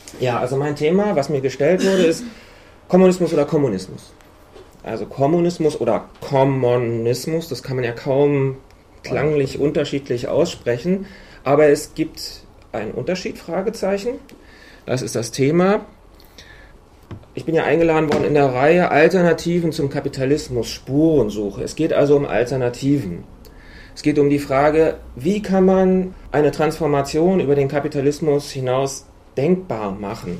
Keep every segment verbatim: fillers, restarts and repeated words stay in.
Ja, also mein Thema, was mir gestellt wurde, ist Kommunismus oder Kommunismus. Also Kommunismus oder Kommunismus, das kann man ja kaum klanglich unterschiedlich aussprechen, aber es gibt einen Unterschied, Fragezeichen. Das ist das Thema. Ich bin ja eingeladen worden in der Reihe Alternativen zum Kapitalismus, Spurensuche. Es geht also um Alternativen. Es geht um die Frage, wie kann man eine Transformation über den Kapitalismus hinaus denkbar machen?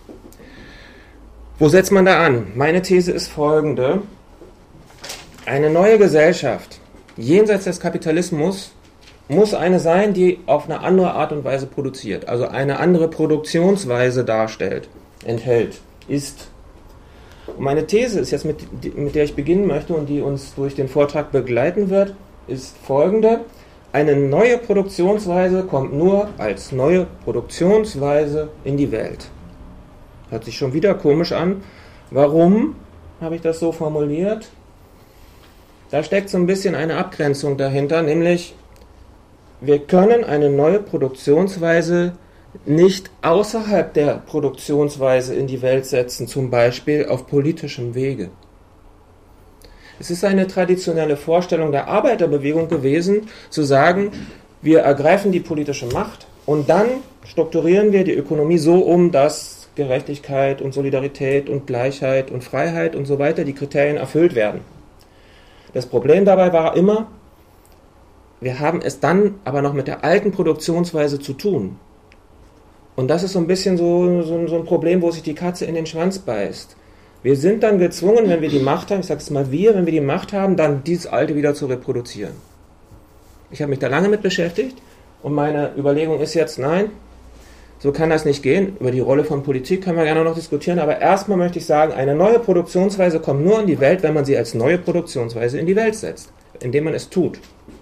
Wo setzt man da an? Meine These ist folgende. Eine neue Gesellschaft jenseits des Kapitalismus muss eine sein, die auf eine andere Art und Weise produziert, also eine andere Produktionsweise darstellt, enthält, ist. Und meine These ist jetzt, mit, mit der ich beginnen möchte und die uns durch den Vortrag begleiten wird, ist folgende. Eine neue Produktionsweise kommt nur als neue Produktionsweise in die Welt. Hört sich schon wieder komisch an. Warum habe ich das so formuliert? Da steckt so ein bisschen eine Abgrenzung dahinter, nämlich wir können eine neue Produktionsweise nicht außerhalb der Produktionsweise in die Welt setzen, zum Beispiel auf politischem Wege. Es ist eine traditionelle Vorstellung der Arbeiterbewegung gewesen, zu sagen, wir ergreifen die politische Macht und dann strukturieren wir die Ökonomie so um, dass Gerechtigkeit und Solidarität und Gleichheit und Freiheit und so weiter, die Kriterien erfüllt werden. Das Problem dabei war immer, wir haben es dann aber noch mit der alten Produktionsweise zu tun. Und das ist so ein bisschen so, so, so ein Problem, wo sich die Katze in den Schwanz beißt. Wir sind dann gezwungen, wenn wir die Macht haben, ich sage es mal wir, wenn wir die Macht haben, dann dieses Alte wieder zu reproduzieren. Ich habe mich da lange mit beschäftigt und meine Überlegung ist jetzt, nein, so kann das nicht gehen. Über die Rolle von Politik können wir gerne noch diskutieren, aber erstmal möchte ich sagen, eine neue Produktionsweise kommt nur in die Welt, wenn man sie als neue Produktionsweise in die Welt setzt, indem man es tut.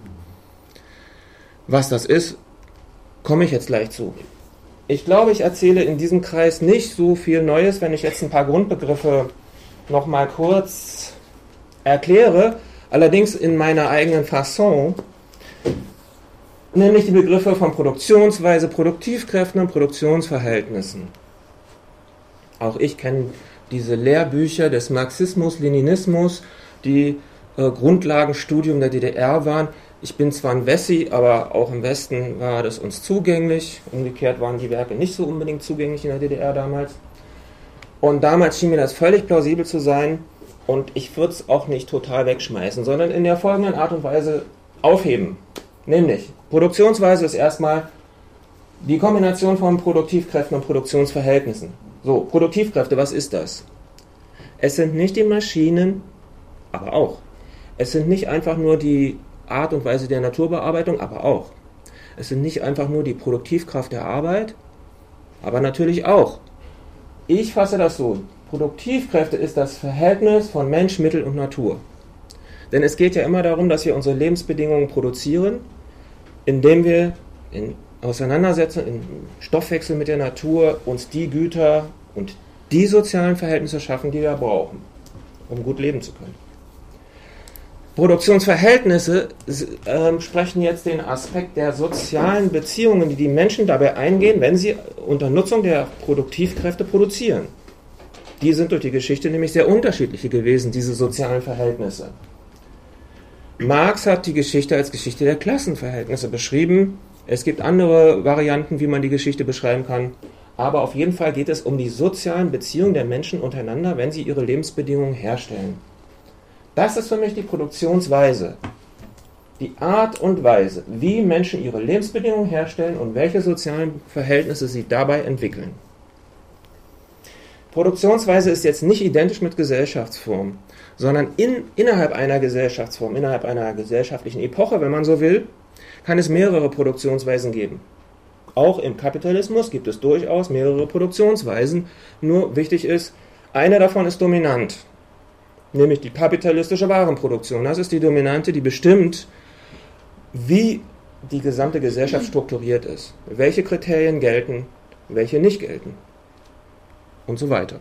Was das ist, komme ich jetzt gleich zu. Ich glaube, ich erzähle in diesem Kreis nicht so viel Neues, wenn ich jetzt ein paar Grundbegriffe noch mal kurz erkläre, allerdings in meiner eigenen Fasson, nämlich die Begriffe von Produktionsweise, Produktivkräften und Produktionsverhältnissen. Auch ich kenne diese Lehrbücher des Marxismus, Leninismus, die äh, Grundlagenstudium der D D R waren. Ich bin zwar ein Wessi, aber auch im Westen war das uns zugänglich. Umgekehrt waren die Werke nicht so unbedingt zugänglich in der D D R damals. Und damals schien mir das völlig plausibel zu sein und ich würde es auch nicht total wegschmeißen, sondern in der folgenden Art und Weise aufheben. Nämlich, Produktionsweise ist erstmal die Kombination von Produktivkräften und Produktionsverhältnissen. So, Produktivkräfte, was ist das? Es sind nicht die Maschinen, aber auch. Es sind nicht einfach nur die Art und Weise der Naturbearbeitung, aber auch. Es sind nicht einfach nur die Produktivkraft der Arbeit, aber natürlich auch. Ich fasse das so, Produktivkräfte ist das Verhältnis von Mensch, Mittel und Natur. Denn es geht ja immer darum, dass wir unsere Lebensbedingungen produzieren, indem wir in Auseinandersetzung, in Stoffwechsel mit der Natur uns die Güter und die sozialen Verhältnisse schaffen, die wir brauchen, um gut leben zu können. Produktionsverhältnisse äh, sprechen jetzt den Aspekt der sozialen Beziehungen, die die Menschen dabei eingehen, wenn sie unter Nutzung der Produktivkräfte produzieren. Die sind durch die Geschichte nämlich sehr unterschiedliche gewesen, diese sozialen Verhältnisse. Marx hat die Geschichte als Geschichte der Klassenverhältnisse beschrieben. Es gibt andere Varianten, wie man die Geschichte beschreiben kann. Aber auf jeden Fall geht es um die sozialen Beziehungen der Menschen untereinander, wenn sie ihre Lebensbedingungen herstellen. Das ist für mich die Produktionsweise. Die Art und Weise, wie Menschen ihre Lebensbedingungen herstellen und welche sozialen Verhältnisse sie dabei entwickeln. Produktionsweise ist jetzt nicht identisch mit Gesellschaftsform, sondern in, innerhalb einer Gesellschaftsform, innerhalb einer gesellschaftlichen Epoche, wenn man so will, kann es mehrere Produktionsweisen geben. Auch im Kapitalismus gibt es durchaus mehrere Produktionsweisen, nur wichtig ist, eine davon ist dominant, nämlich die kapitalistische Warenproduktion. Das ist die dominante, die bestimmt, wie die gesamte Gesellschaft strukturiert ist, welche Kriterien gelten, welche nicht gelten und so weiter.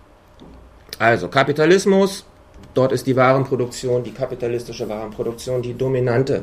Also Kapitalismus, dort ist die Warenproduktion, die kapitalistische Warenproduktion die dominante.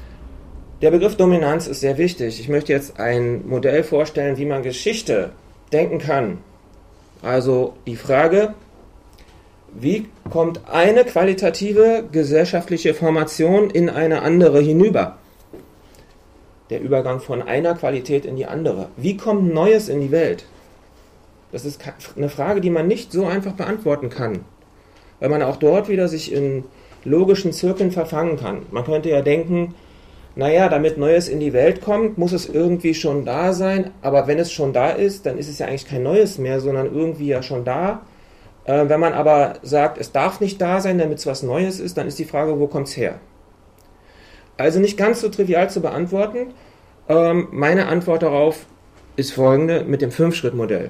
Der Begriff Dominanz ist sehr wichtig. Ich möchte jetzt ein Modell vorstellen, wie man Geschichte denken kann. Also die Frage, wie kommt eine qualitative gesellschaftliche Formation in eine andere hinüber? Der Übergang von einer Qualität in die andere. Wie kommt Neues in die Welt? Das ist eine Frage, die man nicht so einfach beantworten kann, weil man auch dort wieder sich in logischen Zirkeln verfangen kann. Man könnte ja denken, naja, damit Neues in die Welt kommt, muss es irgendwie schon da sein, aber wenn es schon da ist, dann ist es ja eigentlich kein Neues mehr, sondern irgendwie ja schon da. Äh, wenn man aber sagt, es darf nicht da sein, damit es was Neues ist, dann ist die Frage, wo kommt es her? Also nicht ganz so trivial zu beantworten. Ähm, meine Antwort darauf ist folgende mit dem Fünf-Schritt-Modell.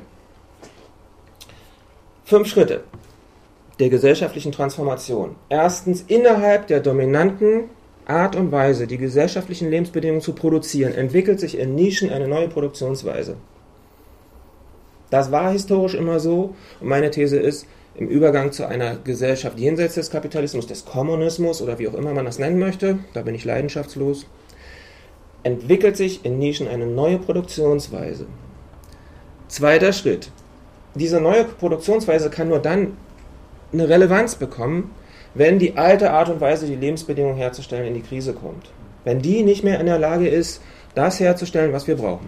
Fünf Schritte der gesellschaftlichen Transformation. Erstens, innerhalb der dominanten Art und Weise, die gesellschaftlichen Lebensbedingungen zu produzieren, entwickelt sich in Nischen eine neue Produktionsweise. Das war historisch immer so und meine These ist, im Übergang zu einer Gesellschaft jenseits des Kapitalismus, des Kommunismus oder wie auch immer man das nennen möchte, da bin ich leidenschaftslos, entwickelt sich in Nischen eine neue Produktionsweise. Zweiter Schritt. Diese neue Produktionsweise kann nur dann eine Relevanz bekommen, wenn die alte Art und Weise, die Lebensbedingungen herzustellen, in die Krise kommt. Wenn die nicht mehr in der Lage ist, das herzustellen, was wir brauchen.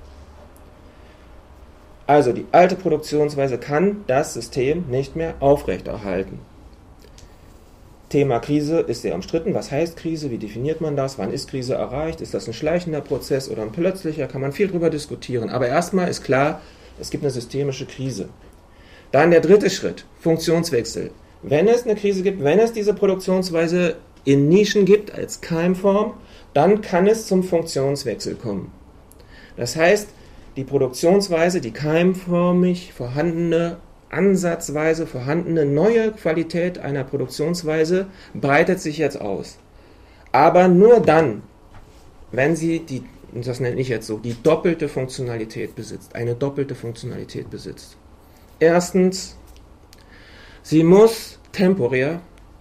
Also die alte Produktionsweise kann das System nicht mehr aufrechterhalten. Thema Krise ist sehr umstritten. Was heißt Krise? Wie definiert man das? Wann ist Krise erreicht? Ist das ein schleichender Prozess oder ein plötzlicher? Kann man viel drüber diskutieren. Aber erstmal ist klar, es gibt eine systemische Krise. Dann der dritte Schritt, Funktionswechsel. Wenn es eine Krise gibt, wenn es diese Produktionsweise in Nischen gibt als Keimform, dann kann es zum Funktionswechsel kommen. Das heißt, die Produktionsweise, die keimförmig vorhandene, ansatzweise vorhandene neue Qualität einer Produktionsweise breitet sich jetzt aus. Aber nur dann, wenn sie die, das nenne ich jetzt so, die doppelte Funktionalität besitzt, eine doppelte Funktionalität besitzt. Erstens, sie muss temporär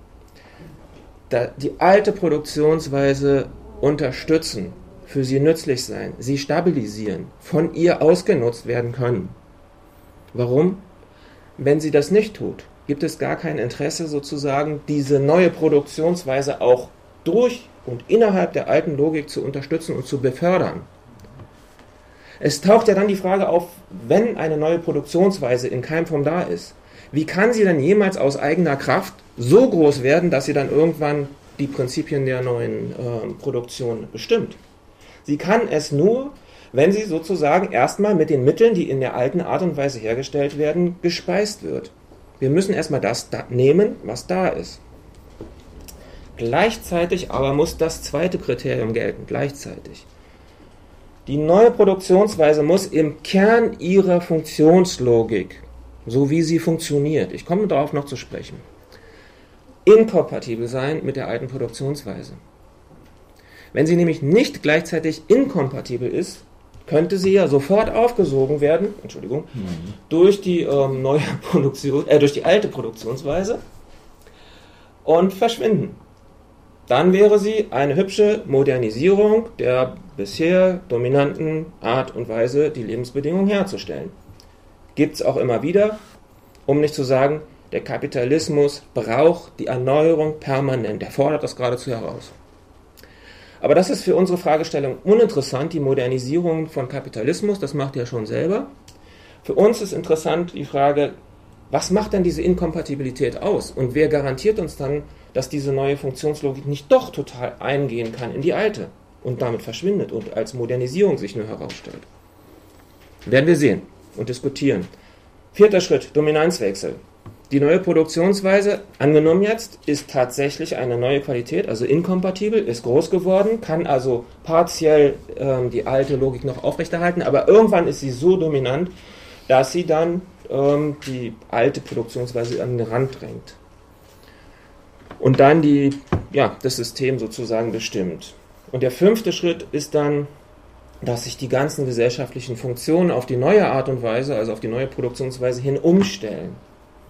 die alte Produktionsweise unterstützen, für sie nützlich sein, sie stabilisieren, von ihr ausgenutzt werden können. Warum? Wenn sie das nicht tut, gibt es gar kein Interesse sozusagen, diese neue Produktionsweise auch durch und innerhalb der alten Logik zu unterstützen und zu befördern. Es taucht ja dann die Frage auf, wenn eine neue Produktionsweise in Keimform da ist, wie kann sie denn jemals aus eigener Kraft so groß werden, dass sie dann irgendwann die Prinzipien der neuen äh, Produktion bestimmt? Sie kann es nur, wenn sie sozusagen erstmal mit den Mitteln, die in der alten Art und Weise hergestellt werden, gespeist wird. Wir müssen erstmal das da nehmen, was da ist. Gleichzeitig aber muss das zweite Kriterium gelten, gleichzeitig. Die neue Produktionsweise muss im Kern ihrer Funktionslogik, so wie sie funktioniert, ich komme darauf noch zu sprechen, inkompatibel sein mit der alten Produktionsweise. Wenn sie nämlich nicht gleichzeitig inkompatibel ist, könnte sie ja sofort aufgesogen werden, Entschuldigung, mhm. durch die ähm, neue Produktion, äh, durch die alte Produktionsweise und verschwinden. Dann wäre sie eine hübsche Modernisierung der bisher dominanten Art und Weise, die Lebensbedingungen herzustellen. Gibt es auch immer wieder, um nicht zu sagen, der Kapitalismus braucht die Erneuerung permanent. Er fordert das geradezu heraus. Aber das ist für unsere Fragestellung uninteressant, die Modernisierung von Kapitalismus, das macht er schon selber. Für uns ist interessant die Frage, was macht denn diese Inkompatibilität aus? Und wer garantiert uns dann, dass diese neue Funktionslogik nicht doch total eingehen kann in die alte und damit verschwindet und als Modernisierung sich nur herausstellt? Werden wir sehen und diskutieren. Vierter Schritt, Dominanzwechsel. Die neue Produktionsweise, angenommen jetzt, ist tatsächlich eine neue Qualität, also inkompatibel, ist groß geworden, kann also partiell ähm, die alte Logik noch aufrechterhalten, aber irgendwann ist sie so dominant, dass sie dann ähm, die alte Produktionsweise an den Rand drängt. Und dann die, ja, das System sozusagen bestimmt. Und der fünfte Schritt ist dann, dass sich die ganzen gesellschaftlichen Funktionen auf die neue Art und Weise, also auf die neue Produktionsweise hin umstellen.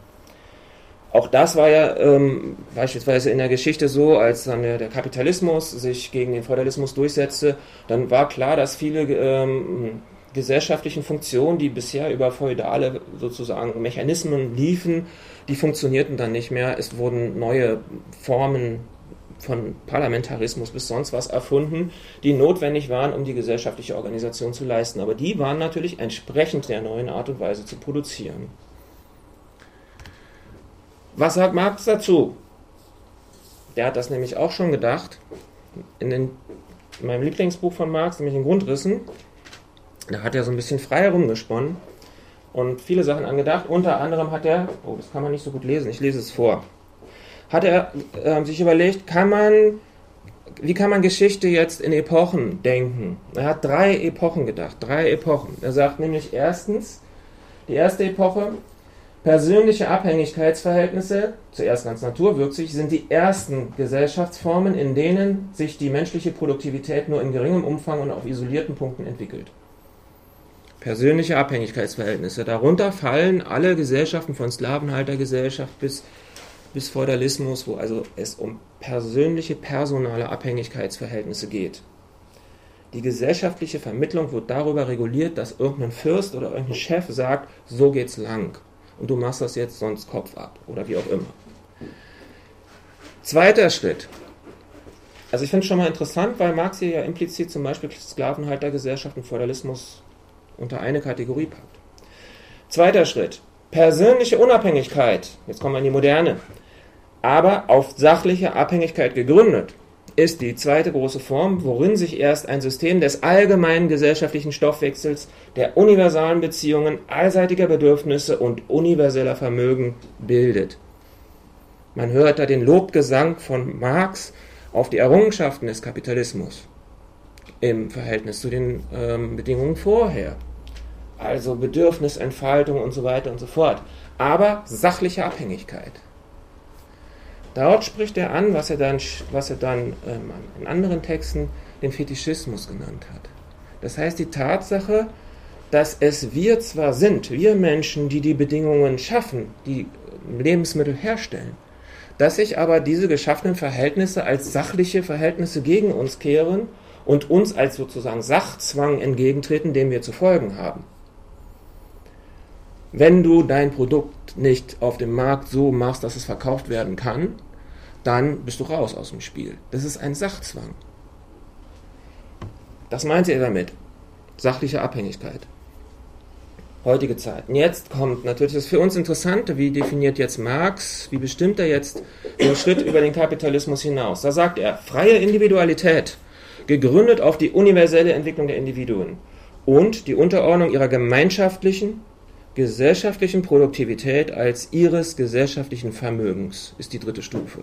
Auch das war ja ähm, beispielsweise in der Geschichte so, als dann der, der Kapitalismus sich gegen den Feudalismus durchsetzte, dann war klar, dass viele ähm, gesellschaftlichen Funktionen, die bisher über feudale sozusagen Mechanismen liefen, die funktionierten dann nicht mehr. Es wurden neue Formen von Parlamentarismus bis sonst was erfunden, die notwendig waren, um die gesellschaftliche Organisation zu leisten. Aber die waren natürlich entsprechend der neuen Art und Weise zu produzieren. Was sagt Marx dazu? Der hat das nämlich auch schon gedacht. In, den, in meinem Lieblingsbuch von Marx, nämlich in Grundrissen, da hat er so ein bisschen frei herumgesponnen und viele Sachen angedacht. Unter anderem hat er, oh, das kann man nicht so gut lesen, ich lese es vor, hat er äh, sich überlegt, kann man, wie kann man Geschichte jetzt in Epochen denken? Er hat drei Epochen gedacht, drei Epochen. Er sagt nämlich erstens, die erste Epoche, persönliche Abhängigkeitsverhältnisse, zuerst ganz naturwüchsig, sind die ersten Gesellschaftsformen, in denen sich die menschliche Produktivität nur in geringem Umfang und auf isolierten Punkten entwickelt. Persönliche Abhängigkeitsverhältnisse. Darunter fallen alle Gesellschaften von Sklavenhaltergesellschaft bis, bis Feudalismus, wo also es um persönliche, personale Abhängigkeitsverhältnisse geht. Die gesellschaftliche Vermittlung wird darüber reguliert, dass irgendein Fürst oder irgendein Chef sagt, so geht's lang. Und du machst das jetzt sonst Kopf ab oder wie auch immer. Zweiter Schritt. Also ich finde es schon mal interessant, weil Marx hier ja implizit zum Beispiel Sklavenhaltergesellschaft und Feudalismus unter eine Kategorie packt. Zweiter Schritt. Persönliche Unabhängigkeit, jetzt kommen wir in die Moderne, aber auf sachliche Abhängigkeit gegründet, ist die zweite große Form, worin sich erst ein System des allgemeinen gesellschaftlichen Stoffwechsels, der universalen Beziehungen, allseitiger Bedürfnisse und universeller Vermögen bildet. Man hört da den Lobgesang von Marx auf die Errungenschaften des Kapitalismus im Verhältnis zu den ähm, Bedingungen vorher. Also Bedürfnisentfaltung und so weiter und so fort. Aber sachliche Abhängigkeit. Dort spricht er an, was er dann, was er dann ähm, in anderen Texten den Fetischismus genannt hat. Das heißt, die Tatsache, dass es wir zwar sind, wir Menschen, die die Bedingungen schaffen, die Lebensmittel herstellen, dass sich aber diese geschaffenen Verhältnisse als sachliche Verhältnisse gegen uns kehren und uns als sozusagen Sachzwang entgegentreten, dem wir zu folgen haben. Wenn du dein Produkt nicht auf dem Markt so machst, dass es verkauft werden kann, dann bist du raus aus dem Spiel. Das ist ein Sachzwang. Das meinte er damit. Sachliche Abhängigkeit. Heutige Zeiten. Jetzt kommt natürlich das für uns Interessante, wie definiert jetzt Marx, wie bestimmt er jetzt den Schritt über den Kapitalismus hinaus. Da sagt er, freie Individualität, gegründet auf die universelle Entwicklung der Individuen und die Unterordnung ihrer gemeinschaftlichen, gesellschaftlichen Produktivität als ihres gesellschaftlichen Vermögens, ist die dritte Stufe.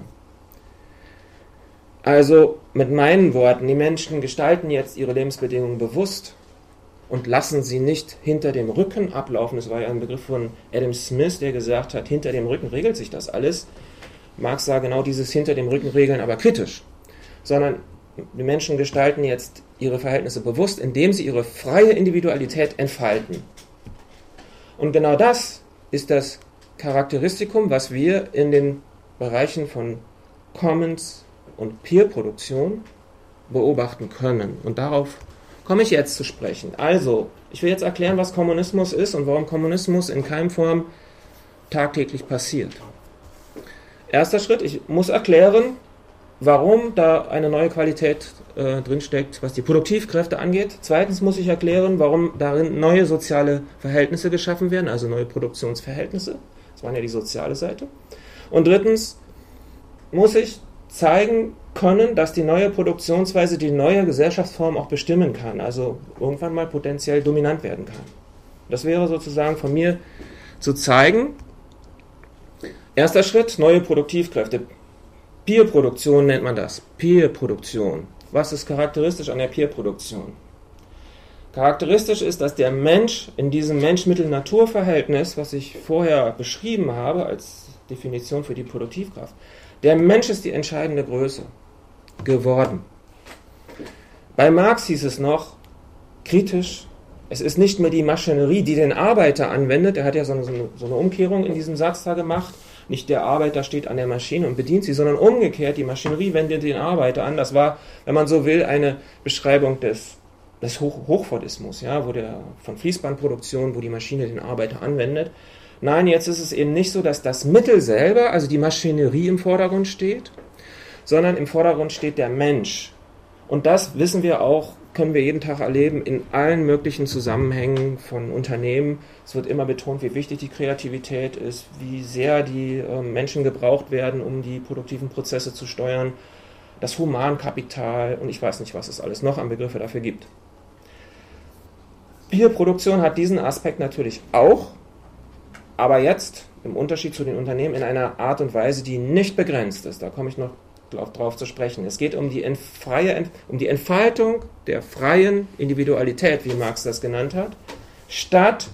Also mit meinen Worten, die Menschen gestalten jetzt ihre Lebensbedingungen bewusst und lassen sie nicht hinter dem Rücken ablaufen. Das war ja ein Begriff von Adam Smith, der gesagt hat, hinter dem Rücken regelt sich das alles. Marx sah genau dieses hinter dem Rücken regeln, aber kritisch. Sondern die Menschen gestalten jetzt ihre Verhältnisse bewusst, indem sie ihre freie Individualität entfalten. Und genau das ist das Charakteristikum, was wir in den Bereichen von Commons und Peer-Produktion beobachten können. Und darauf komme ich jetzt zu sprechen. Also, ich will jetzt erklären, was Kommunismus ist und warum Kommunismus in Keimform tagtäglich passiert. Erster Schritt, ich muss erklären, warum da eine neue Qualität äh, drinsteckt, was die Produktivkräfte angeht. Zweitens muss ich erklären, warum darin neue soziale Verhältnisse geschaffen werden, also neue Produktionsverhältnisse. Das war ja die soziale Seite. Und drittens muss ich zeigen können, dass die neue Produktionsweise die neue Gesellschaftsform auch bestimmen kann, also irgendwann mal potenziell dominant werden kann. Das wäre sozusagen von mir zu zeigen. Erster Schritt, neue Produktivkräfte. Peer-Produktion nennt man das. Peer-Produktion. Was ist charakteristisch an der Peer-Produktion? Charakteristisch ist, dass der Mensch in diesem Mensch-Mittel-Natur-Verhältnis, was ich vorher beschrieben habe als Definition für die Produktivkraft, der Mensch ist die entscheidende Größe geworden. Bei Marx hieß es noch, kritisch, es ist nicht mehr die Maschinerie, die den Arbeiter anwendet. Er hat ja so eine, so eine Umkehrung in diesem Satz da gemacht. Nicht der Arbeiter steht an der Maschine und bedient sie, sondern umgekehrt, die Maschinerie wendet den Arbeiter an. Das war, wenn man so will, eine Beschreibung des des Hoch Hochfordismus, ja, wo der, von Fließbandproduktion, wo die Maschine den Arbeiter anwendet. Nein, jetzt ist es eben nicht so, dass das Mittel selber, also die Maschinerie im Vordergrund steht, sondern im Vordergrund steht der Mensch. Und das wissen wir auch, können wir jeden Tag erleben in allen möglichen Zusammenhängen von Unternehmen. Es wird immer betont, wie wichtig die Kreativität ist, wie sehr die äh, Menschen gebraucht werden, um die produktiven Prozesse zu steuern, das Humankapital und ich weiß nicht, was es alles noch an Begriffe dafür gibt. Bierproduktion hat diesen Aspekt natürlich auch, aber jetzt im Unterschied zu den Unternehmen in einer Art und Weise, die nicht begrenzt ist. Da komme ich noch drauf zu sprechen. Es geht um die, freie, um die Entfaltung der freien Individualität, wie Marx das genannt hat, statt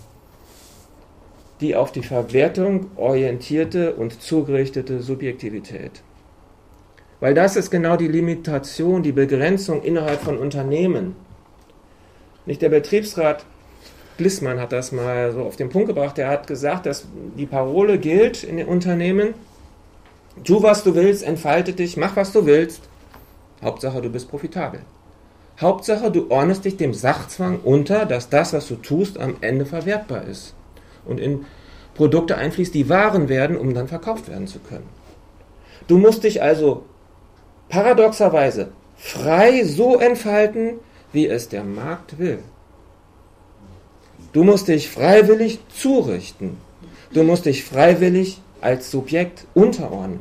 die auf die Verwertung orientierte und zugerichtete Subjektivität. Weil das ist genau die Limitation, die Begrenzung innerhalb von Unternehmen. Nicht der Betriebsrat Glissmann hat das mal so auf den Punkt gebracht, der hat gesagt, dass die Parole gilt in den Unternehmen: Tu, was du willst, entfalte dich, mach, was du willst. Hauptsache, du bist profitabel. Hauptsache, du ordnest dich dem Sachzwang unter, dass das, was du tust, am Ende verwertbar ist und in Produkte einfließt, die Waren werden, um dann verkauft werden zu können. Du musst dich also paradoxerweise frei so entfalten, wie es der Markt will. Du musst dich freiwillig zurichten. Du musst dich freiwillig als Subjekt unterordnen.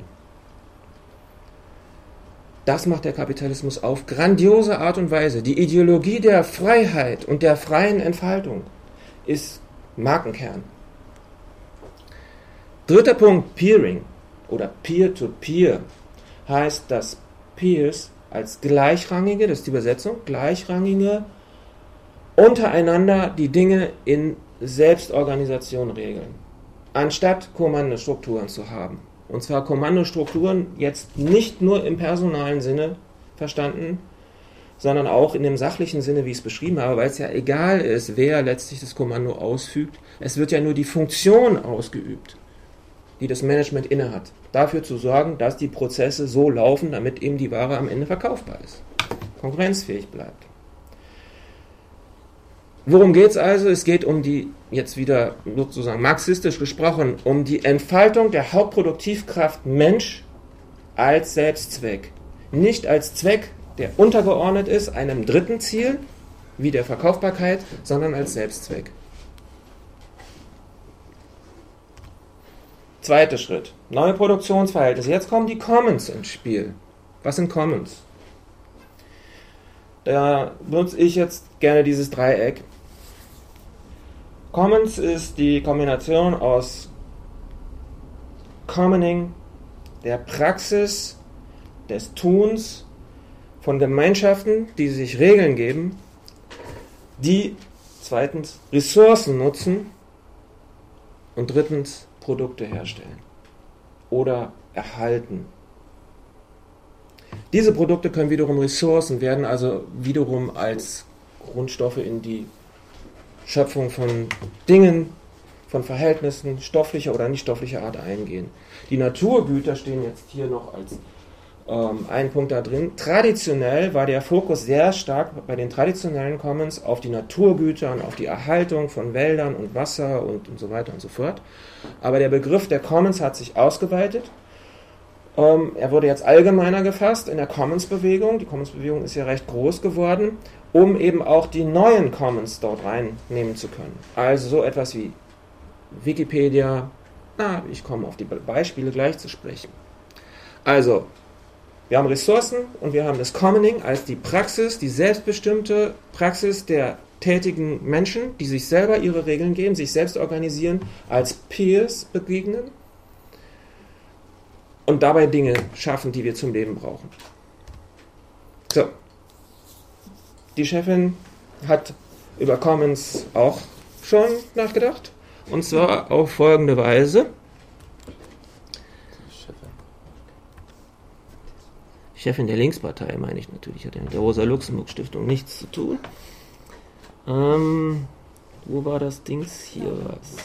Das macht der Kapitalismus auf grandiose Art und Weise. Die Ideologie der Freiheit und der freien Entfaltung ist Markenkern. Dritter Punkt, Peering oder Peer-to-Peer heißt, dass Peers als gleichrangige, das ist die Übersetzung, gleichrangige untereinander die Dinge in Selbstorganisation regeln, anstatt Kommandostrukturen zu haben. Und zwar Kommandostrukturen jetzt nicht nur im personalen Sinne verstanden, sondern auch in dem sachlichen Sinne, wie ich es beschrieben habe, weil es ja egal ist, wer letztlich das Kommando ausfügt. Es wird ja nur die Funktion ausgeübt, die das Management innehat, dafür zu sorgen, dass die Prozesse so laufen, damit eben die Ware am Ende verkaufbar ist, konkurrenzfähig bleibt. Worum geht es also? Es geht um die, jetzt wieder sozusagen marxistisch gesprochen, um die Entfaltung der Hauptproduktivkraft Mensch als Selbstzweck. Nicht als Zweck, der untergeordnet ist einem dritten Ziel, wie der Verkaufbarkeit, sondern als Selbstzweck. Zweiter Schritt, neue Produktionsverhältnisse. Jetzt kommen die Commons ins Spiel. Was sind Commons? Da benutze ich jetzt gerne dieses Dreieck. Commons ist die Kombination aus Commoning, der Praxis, des Tuns von Gemeinschaften, die sich Regeln geben, die zweitens Ressourcen nutzen und drittens Produkte herstellen oder erhalten. Diese Produkte können wiederum Ressourcen werden, also wiederum als Grundstoffe in die Schöpfung von Dingen, von Verhältnissen stofflicher oder nicht stofflicher Art eingehen. Die Naturgüter stehen jetzt hier noch als ähm, ein Punkt da drin. Traditionell war der Fokus sehr stark bei den traditionellen Commons auf die Naturgüter und auf die Erhaltung von Wäldern und Wasser und, und so weiter und so fort. Aber der Begriff der Commons hat sich ausgeweitet. Ähm, er wurde jetzt allgemeiner gefasst in der Commons-Bewegung. Die Commons-Bewegung ist ja recht groß geworden, um eben auch die neuen Commons dort reinnehmen zu können. Also so etwas wie Wikipedia. Na, ich komme auf die Beispiele gleich zu sprechen. Also, wir haben Ressourcen und wir haben das Commoning als die Praxis, die selbstbestimmte Praxis der tätigen Menschen, die sich selber ihre Regeln geben, sich selbst organisieren, als Peers begegnen und dabei Dinge schaffen, die wir zum Leben brauchen. So. Die Chefin hat über Commons auch schon nachgedacht, und zwar auf folgende Weise. Chefin der Linkspartei, meine ich natürlich, hat ja mit der Rosa-Luxemburg-Stiftung nichts zu tun. Ähm, wo war das Dings? Hier war es.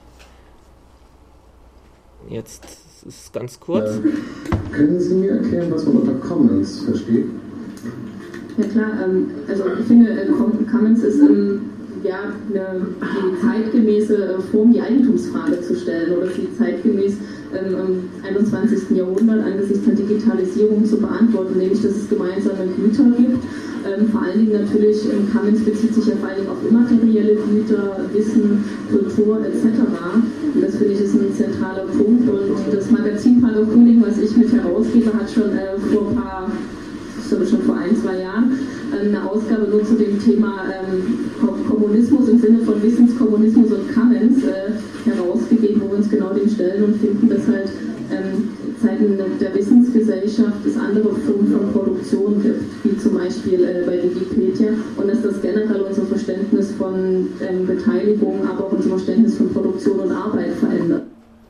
Ja. Jetzt ist es ganz kurz. Ähm, können Sie mir erklären, was man unter Commons versteht? Ja klar, ähm, also ich finde, äh, Commons ist ähm, ja, eine, die zeitgemäße Form, die Eigentumsfrage zu stellen oder sie zeitgemäß ähm, im einundzwanzigsten Jahrhundert angesichts der Digitalisierung zu beantworten, nämlich dass es gemeinsame Güter gibt. Ähm, vor allen Dingen natürlich, ähm, Commons bezieht sich ja vor allen Dingen auf immaterielle Güter, Wissen, Kultur et cetera. Und das finde ich ist ein zentraler Punkt. Und das Magazin Paleo Frühling, was ich mit herausgebe, hat schon äh, vor ein paar, ich glaube schon vor ein, zwei Jahren, äh, eine Ausgabe nur zu dem Thema ähm, Kommunismus im Sinne von Wissenskommunismus und Commons äh, herausgegeben, wo wir uns genau dem stellen und finden, dass halt ähm, Zeiten der Wissensgesellschaft es andere Formen von Produktion gibt, wie zum Beispiel äh, bei Wikipedia, und dass das generell unser Verständnis von ähm, Beteiligung, aber auch unser Verständnis von Produktion und Arbeit verändert.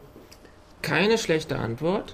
Keine schlechte Antwort.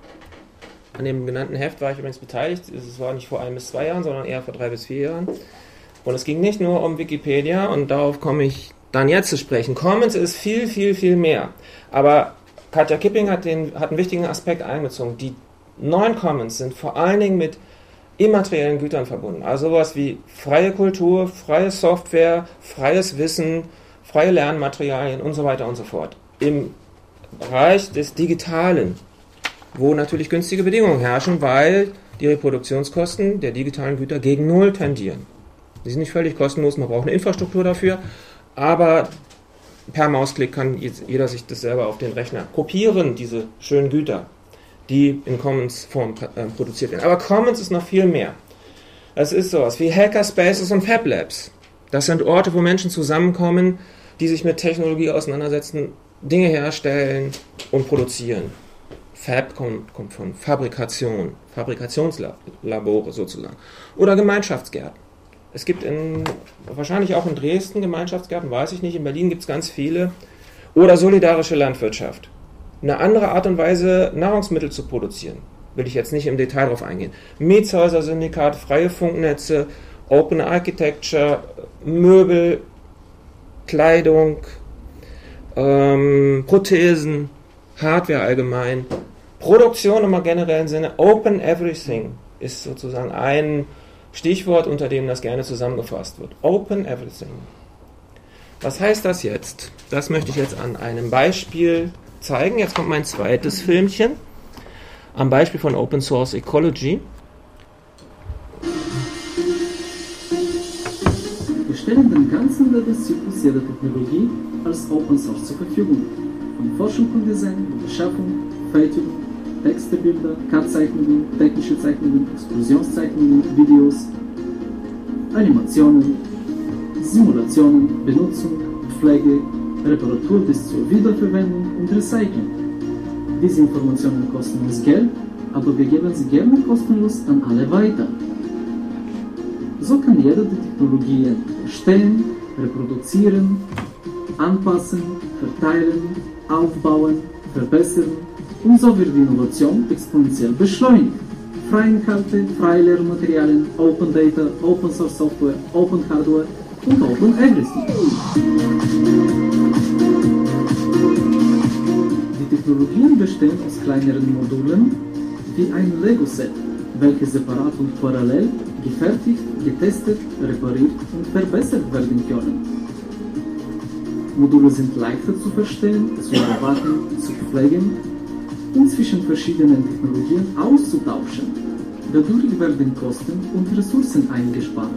An dem genannten Heft war ich übrigens beteiligt. Es war nicht vor ein bis zwei Jahren, sondern eher vor drei bis vier Jahren. Und es ging nicht nur um Wikipedia, und darauf komme ich dann jetzt zu sprechen. Commons ist viel, viel, viel mehr. Aber Katja Kipping hat, den, hat einen wichtigen Aspekt einbezogen. Die neuen Commons sind vor allen Dingen mit immateriellen Gütern verbunden. Also sowas wie freie Kultur, freie Software, freies Wissen, freie Lernmaterialien und so weiter und so fort. Im Bereich des Digitalen, wo natürlich günstige Bedingungen herrschen, weil die Reproduktionskosten der digitalen Güter gegen Null tendieren. Die sind nicht völlig kostenlos, man braucht eine Infrastruktur dafür, aber per Mausklick kann jeder sich das selber auf den Rechner kopieren, diese schönen Güter, die in Commons-Form äh, produziert werden. Aber Commons ist noch viel mehr. Das ist sowas wie Hackerspaces und Fab Labs. Das sind Orte, wo Menschen zusammenkommen, die sich mit Technologie auseinandersetzen, Dinge herstellen und produzieren. Fab kommt, kommt von Fabrikation, Fabrikationslabore sozusagen. Oder Gemeinschaftsgärten. Es gibt in, wahrscheinlich auch in Dresden Gemeinschaftsgärten, weiß ich nicht, in Berlin gibt es ganz viele. Oder solidarische Landwirtschaft. Eine andere Art und Weise, Nahrungsmittel zu produzieren. Will ich jetzt nicht im Detail drauf eingehen. Mietshäuser, Syndikat, freie Funknetze, Open Architecture, Möbel, Kleidung, ähm, Prothesen, Hardware allgemein. Produktion im generellen Sinne, Open Everything ist sozusagen ein Stichwort, unter dem das gerne zusammengefasst wird. Open Everything. Was heißt das jetzt? Das möchte ich jetzt an einem Beispiel zeigen. Jetzt kommt mein zweites Filmchen. Am Beispiel von Open Source Ecology. Wir stellen den ganzen Lebenszyklus jeder Technologie als Open Source zur Verfügung. Von Forschung und Design, Beschaffung, Fertigung, Texte, Bilder, C A D-Zeichnungen, technische Zeichnungen, Explosionszeichnungen, Videos, Animationen, Simulationen, Benutzung, Pflege, Reparatur bis zur Wiederverwendung und Recycling. Diese Informationen kosten uns Geld, aber wir geben sie gerne kostenlos an alle weiter. So kann jeder die Technologien erstellen, reproduzieren, anpassen, verteilen, aufbauen, verbessern, und so wird die Innovation exponentiell beschleunigt. Freie Inhalte, freie Lehrmaterialien, Open Data, Open Source Software, Open Hardware und Open Everything. Die Technologien bestehen aus kleineren Modulen wie ein Lego-Set, welche separat und parallel gefertigt, getestet, repariert und verbessert werden können. Module sind leichter zu verstehen, zu überwachen, zu pflegen und zwischen verschiedenen Technologien auszutauschen. Dadurch werden Kosten und Ressourcen eingespart.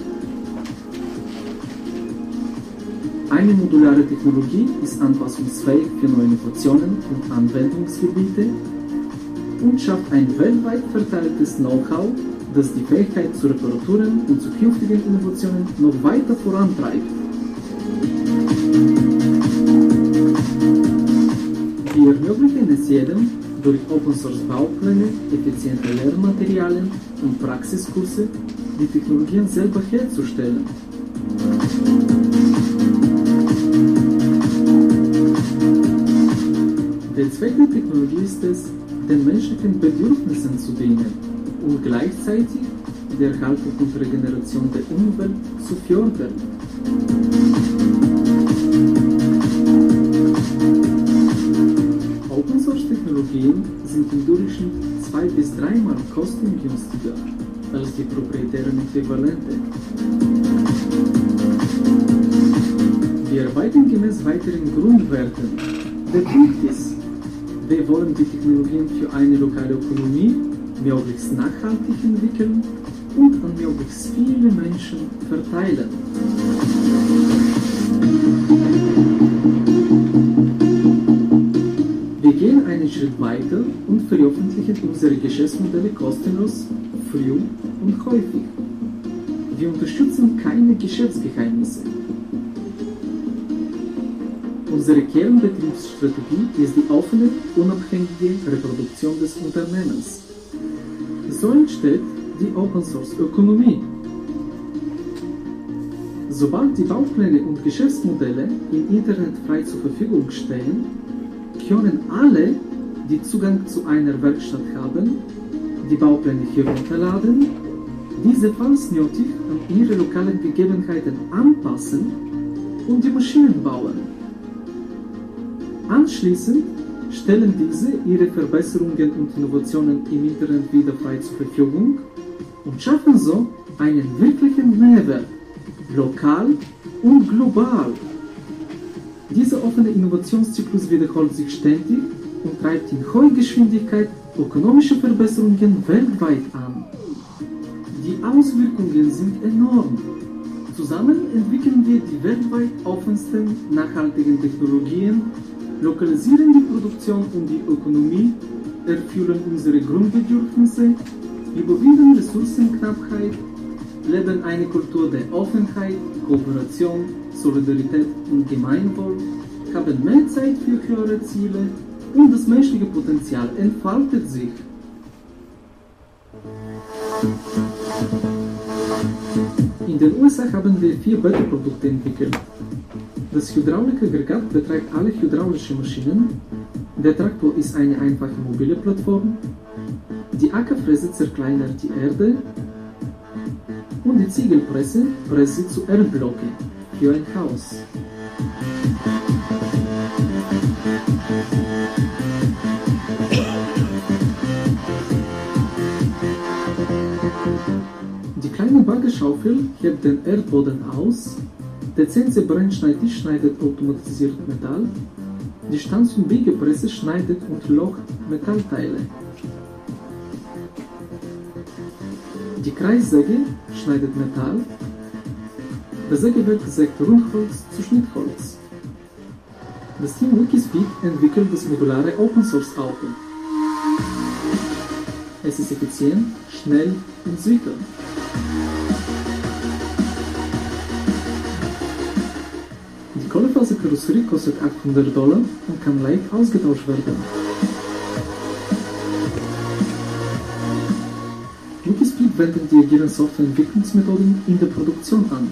Eine modulare Technologie ist anpassungsfähig für neue Innovationen und Anwendungsgebiete und schafft ein weltweit verteiltes Know-how, das die Fähigkeit zu Reparaturen und zu künftigen Innovationen noch weiter vorantreibt. Wir ermöglichen es jedem, durch Open-Source-Baupläne, effiziente Lehrmaterialien und Praxiskurse die Technologien selber herzustellen. Der Zweck der Technologie ist es, den menschlichen Bedürfnissen zu dienen und gleichzeitig die Erhaltung und Regeneration der Umwelt zu fördern. Open-Source-Technologien sind im Durchschnitt zwei bis dreimal kostengünstiger als die proprietären Äquivalente. Wir arbeiten gemäß weiteren Grundwerten. Der Punkt ist, wir wollen die Technologien für eine lokale Ökonomie möglichst nachhaltig entwickeln und an möglichst viele Menschen verteilen. Wir gehen einen Schritt weiter und veröffentlichen unsere Geschäftsmodelle kostenlos, früh und häufig. Wir unterstützen keine Geschäftsgeheimnisse. Unsere Kernbetriebsstrategie ist die offene, unabhängige Reproduktion des Unternehmens. So entsteht die Open-Source-Ökonomie. Sobald die Baupläne und Geschäftsmodelle im Internet frei zur Verfügung stehen, können alle, die Zugang zu einer Werkstatt haben, die Baupläne herunterladen, diese falls nötig an ihre lokalen Gegebenheiten anpassen und die Maschinen bauen. Anschließend stellen diese ihre Verbesserungen und Innovationen im Internet wieder frei zur Verfügung und schaffen so einen wirklichen Mehrwert, lokal und global. Dieser offene Innovationszyklus wiederholt sich ständig und treibt in hoher Geschwindigkeit ökonomische Verbesserungen weltweit an. Die Auswirkungen sind enorm. Zusammen entwickeln wir die weltweit offensten nachhaltigen Technologien, lokalisieren die Produktion und die Ökonomie, erfüllen unsere Grundbedürfnisse, überwinden Ressourcenknappheit, leben eine Kultur der Offenheit, Kooperation, Solidarität und Gemeinwohl, haben mehr Zeit für höhere Ziele und das menschliche Potenzial entfaltet sich. In den U S A haben wir vier Beta-Produkte entwickelt. Das Hydraulikaggregat betreibt alle hydraulischen Maschinen, der Traktor ist eine einfache mobile Plattform, die Ackerfräse zerkleinert die Erde und die Ziegelpresse presst zu Erdblöcke für ein Haus. Die kleine Baggerschaufel hebt den Erdboden aus, der C N C-Brennschneidtisch schneidet automatisiert Metall, die Stanz- und Biegepresse schneidet und locht Metallteile. Die Kreissäge schneidet Metall, das Sägewerk sägt Rundholz zu Schnittholz. Das Team Wikispeed entwickelt das modulare Open-Source-Auto. Es ist effizient, schnell und sicher. Die Kohlefaserkarosserie kostet achthundert Dollar und kann leicht ausgetauscht werden. Wikispeed wendet die agilen Softwareentwicklungsmethoden in der Produktion an.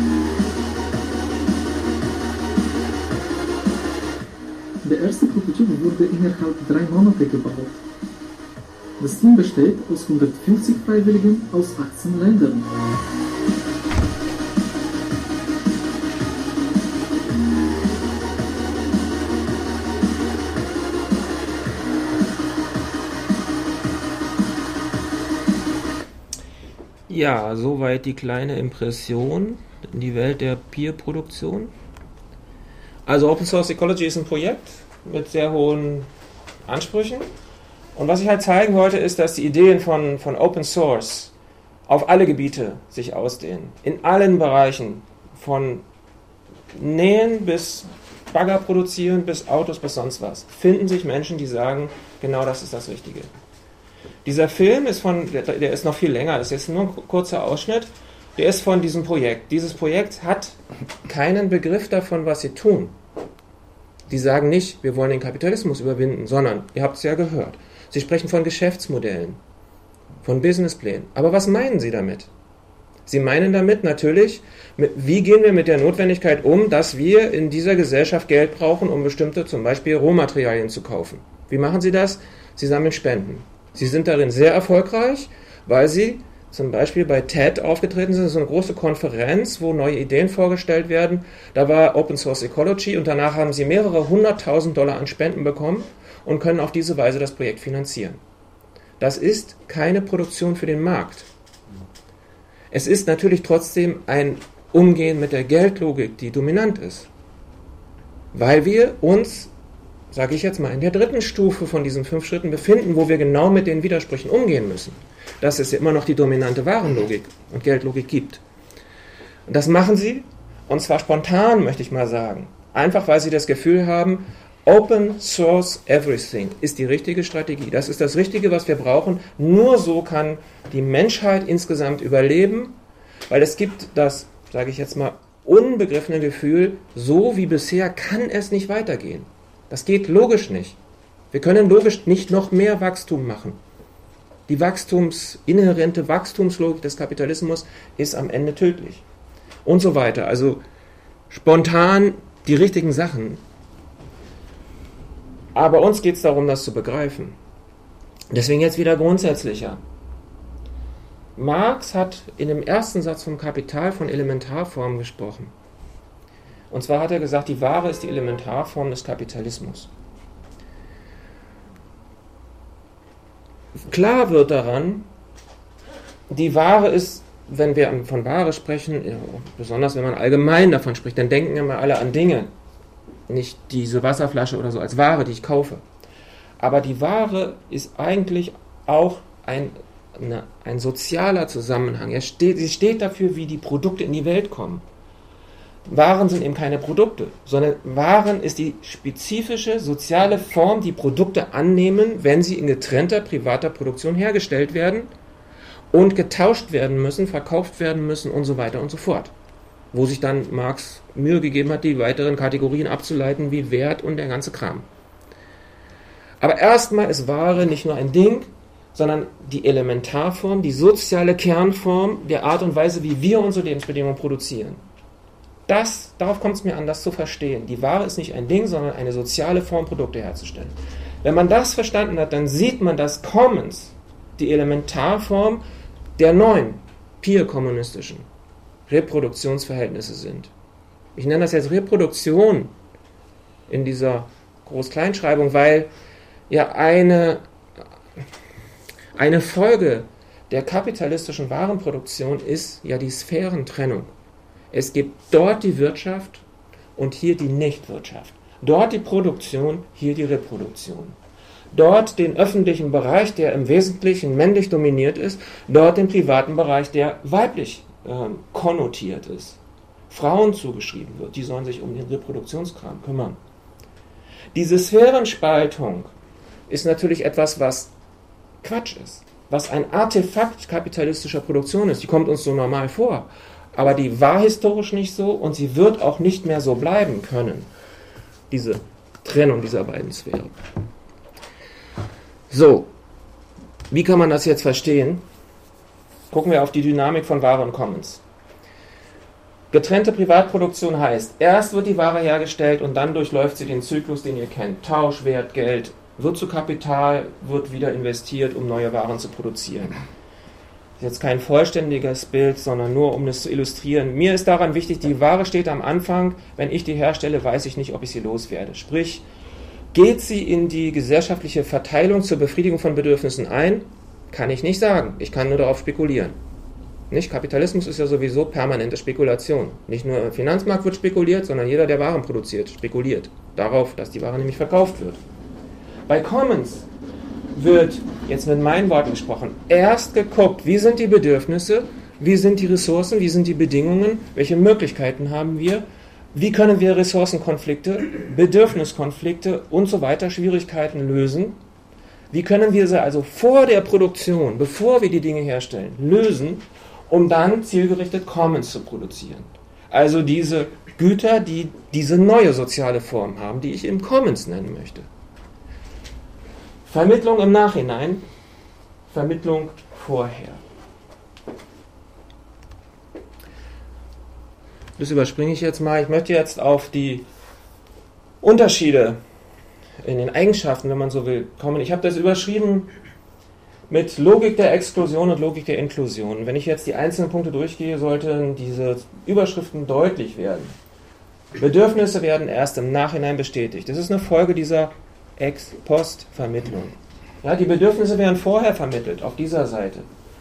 Der erste Prototyp wurde innerhalb drei Monate gebaut. Das Team besteht aus hundertfünfzig Freiwilligen aus achtzehn Ländern. Ja, soweit die kleine Impression in die Welt der Peer-Produktion. Also Open Source Ecology ist ein Projekt mit sehr hohen Ansprüchen. Und was ich halt zeigen wollte, ist, dass die Ideen von, von Open Source auf alle Gebiete sich ausdehnen. In allen Bereichen. Von Nähen bis Bagger produzieren, bis Autos, bis sonst was. Finden sich Menschen, die sagen, genau das ist das Richtige. Dieser Film ist von, der, der ist noch viel länger, ist jetzt nur ein kurzer Ausschnitt, der ist von diesem Projekt. Dieses Projekt hat keinen Begriff davon, was sie tun. Die sagen nicht, wir wollen den Kapitalismus überwinden, sondern, ihr habt es ja gehört, sie sprechen von Geschäftsmodellen, von Businessplänen. Aber was meinen sie damit? Sie meinen damit natürlich, mit, wie gehen wir mit der Notwendigkeit um, dass wir in dieser Gesellschaft Geld brauchen, um bestimmte, zum Beispiel Rohmaterialien zu kaufen. Wie machen sie das? Sie sammeln Spenden. Sie sind darin sehr erfolgreich, weil sie zum Beispiel bei TED aufgetreten sind. Das ist eine große Konferenz, wo neue Ideen vorgestellt werden. Da war Open Source Ecology und danach haben sie mehrere hunderttausend Dollar an Spenden bekommen und können auf diese Weise das Projekt finanzieren. Das ist keine Produktion für den Markt. Es ist natürlich trotzdem ein Umgehen mit der Geldlogik, die dominant ist. Weil wir uns, sage ich jetzt mal, in der dritten Stufe von diesen fünf Schritten befinden, wo wir genau mit den Widersprüchen umgehen müssen. Dass es ja immer noch die dominante Warenlogik und Geldlogik gibt. Und das machen sie, und zwar spontan, möchte ich mal sagen. Einfach, weil sie das Gefühl haben, Open Source Everything ist die richtige Strategie. Das ist das Richtige, was wir brauchen. Nur so kann die Menschheit insgesamt überleben, weil es gibt das, sage ich jetzt mal, unbegriffene Gefühl, so wie bisher kann es nicht weitergehen. Das geht logisch nicht. Wir können logisch nicht noch mehr Wachstum machen. Die Wachstums, inhärente Wachstumslogik des Kapitalismus ist am Ende tödlich. Und so weiter. Also spontan die richtigen Sachen. Aber uns geht es darum, das zu begreifen. Deswegen jetzt wieder grundsätzlicher. Marx hat in dem ersten Satz vom Kapital von Elementarformen gesprochen. Und zwar hat er gesagt, die Ware ist die Elementarform des Kapitalismus. Klar wird daran, die Ware ist, wenn wir von Ware sprechen, besonders wenn man allgemein davon spricht, dann denken immer alle an Dinge, nicht diese Wasserflasche oder so als Ware, die ich kaufe. Aber die Ware ist eigentlich auch ein, eine, ein sozialer Zusammenhang. Er steht, sie steht dafür, wie die Produkte in die Welt kommen. Waren sind eben keine Produkte, sondern Waren ist die spezifische soziale Form, die Produkte annehmen, wenn sie in getrennter privater Produktion hergestellt werden und getauscht werden müssen, verkauft werden müssen und so weiter und so fort. Wo sich dann Marx Mühe gegeben hat, die weiteren Kategorien abzuleiten, wie Wert und der ganze Kram. Aber erstmal ist Ware nicht nur ein Ding, sondern die Elementarform, die soziale Kernform der Art und Weise, wie wir unsere Lebensbedingungen produzieren. Das, darauf kommt es mir an, das zu verstehen. Die Ware ist nicht ein Ding, sondern eine soziale Form, Produkte herzustellen. Wenn man das verstanden hat, dann sieht man, dass Commons die Elementarform der neuen, peer-kommunistischen Reproduktionsverhältnisse sind. Ich nenne das jetzt Reproduktion in dieser Groß-Kleinschreibung, weil ja eine, eine Folge der kapitalistischen Warenproduktion ist ja die Sphärentrennung. Es gibt dort die Wirtschaft und hier die Nichtwirtschaft. Dort die Produktion, hier die Reproduktion. Dort den öffentlichen Bereich, der im Wesentlichen männlich dominiert ist, dort den privaten Bereich, der weiblich äh, konnotiert ist. Frauen zugeschrieben wird, die sollen sich um den Reproduktionskram kümmern. Diese Sphärenspaltung ist natürlich etwas, was Quatsch ist, was ein Artefakt kapitalistischer Produktion ist. Die kommt uns so normal vor. Aber die war historisch nicht so und sie wird auch nicht mehr so bleiben können, diese Trennung dieser beiden Sphären. So, wie kann man das jetzt verstehen? Gucken wir auf die Dynamik von Ware und Commons. Getrennte Privatproduktion heißt, erst wird die Ware hergestellt und dann durchläuft sie den Zyklus, den ihr kennt. Tausch, Wert, Geld, wird zu Kapital, wird wieder investiert, um neue Waren zu produzieren. Das ist jetzt kein vollständiges Bild, sondern nur, um das zu illustrieren. Mir ist daran wichtig, die Ware steht am Anfang. Wenn ich die herstelle, weiß ich nicht, ob ich sie loswerde. Sprich, geht sie in die gesellschaftliche Verteilung zur Befriedigung von Bedürfnissen ein? Kann ich nicht sagen. Ich kann nur darauf spekulieren. Nicht? Kapitalismus ist ja sowieso permanente Spekulation. Nicht nur im Finanzmarkt wird spekuliert, sondern jeder, der Waren produziert, spekuliert darauf, dass die Ware nämlich verkauft wird. Bei Commons wird, jetzt mit meinen Worten gesprochen, erst geguckt, wie sind die Bedürfnisse, wie sind die Ressourcen, wie sind die Bedingungen, welche Möglichkeiten haben wir, wie können wir Ressourcenkonflikte, Bedürfniskonflikte und so weiter, Schwierigkeiten lösen, wie können wir sie also vor der Produktion, bevor wir die Dinge herstellen, lösen, um dann zielgerichtet Commons zu produzieren. Also diese Güter, die diese neue soziale Form haben, die ich im Commons nennen möchte. Vermittlung im Nachhinein, Vermittlung vorher. Das überspringe ich jetzt mal. Ich möchte jetzt auf die Unterschiede in den Eigenschaften, wenn man so will, kommen. Ich habe das überschrieben mit Logik der Exklusion und Logik der Inklusion. Wenn ich jetzt die einzelnen Punkte durchgehe, sollten diese Überschriften deutlich werden. Bedürfnisse werden erst im Nachhinein bestätigt. Das ist eine Folge dieser Ex-Post-Vermittlung. Ja, die Bedürfnisse werden vorher vermittelt, auf dieser Seite.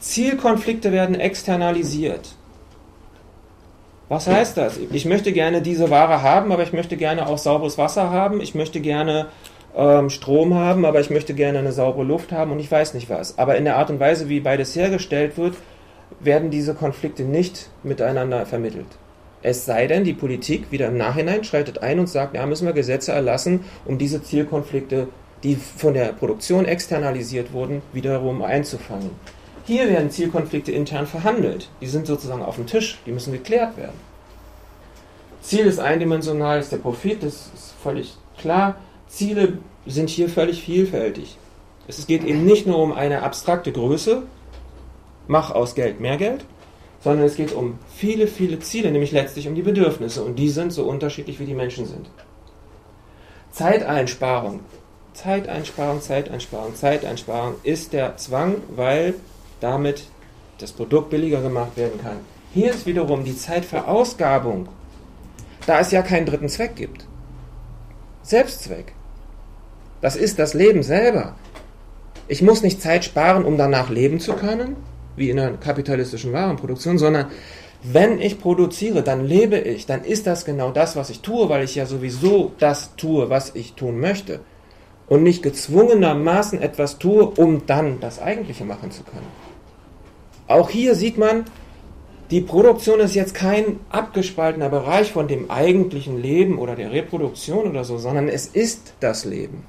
Zielkonflikte werden externalisiert. Was heißt das? Ich möchte gerne diese Ware haben, aber ich möchte gerne auch sauberes Wasser haben, ich möchte gerne ähm, Strom haben, aber ich möchte gerne eine saubere Luft haben und ich weiß nicht was. Aber in der Art und Weise, wie beides hergestellt wird, werden diese Konflikte nicht miteinander vermittelt. Es sei denn, die Politik wieder im Nachhinein schreitet ein und sagt, ja, müssen wir Gesetze erlassen, um diese Zielkonflikte, die von der Produktion externalisiert wurden, wiederum einzufangen. Hier werden Zielkonflikte intern verhandelt. Die sind sozusagen auf dem Tisch, die müssen geklärt werden. Ziel ist eindimensional, ist der Profit, das ist völlig klar. Ziele sind hier völlig vielfältig. Es geht eben nicht nur um eine abstrakte Größe, mach aus Geld mehr Geld, sondern es geht um viele, viele Ziele, nämlich letztlich um die Bedürfnisse. Und die sind so unterschiedlich, wie die Menschen sind. Zeiteinsparung. Zeiteinsparung, Zeiteinsparung, Zeiteinsparung ist der Zwang, weil damit das Produkt billiger gemacht werden kann. Hier ist wiederum die Zeitverausgabung, da es ja keinen dritten Zweck gibt. Selbstzweck. Das ist das Leben selber. Ich muss nicht Zeit sparen, um danach leben zu können, wie in der kapitalistischen Warenproduktion, sondern wenn ich produziere, dann lebe ich, dann ist das genau das, was ich tue, weil ich ja sowieso das tue, was ich tun möchte. Und nicht gezwungenermaßen etwas tue, um dann das Eigentliche machen zu können. Auch hier sieht man, die Produktion ist jetzt kein abgespaltener Bereich von dem eigentlichen Leben oder der Reproduktion oder so, sondern es ist das Leben.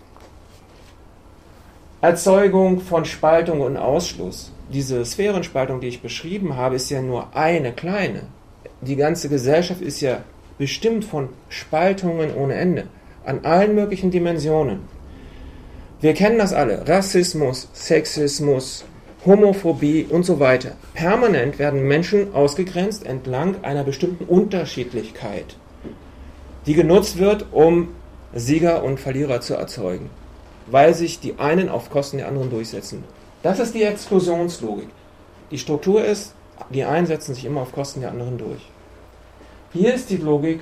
Erzeugung von Spaltung und Ausschluss. Diese Sphärenspaltung, die ich beschrieben habe, ist ja nur eine kleine. Die ganze Gesellschaft ist ja bestimmt von Spaltungen ohne Ende, an allen möglichen Dimensionen. Wir kennen das alle, Rassismus, Sexismus, Homophobie und so weiter. Permanent werden Menschen ausgegrenzt entlang einer bestimmten Unterschiedlichkeit, die genutzt wird, um Sieger und Verlierer zu erzeugen, weil sich die einen auf Kosten der anderen durchsetzen. Das ist die Exklusionslogik. Die Struktur ist, die einen setzen sich immer auf Kosten der anderen durch. Hier ist die Logik,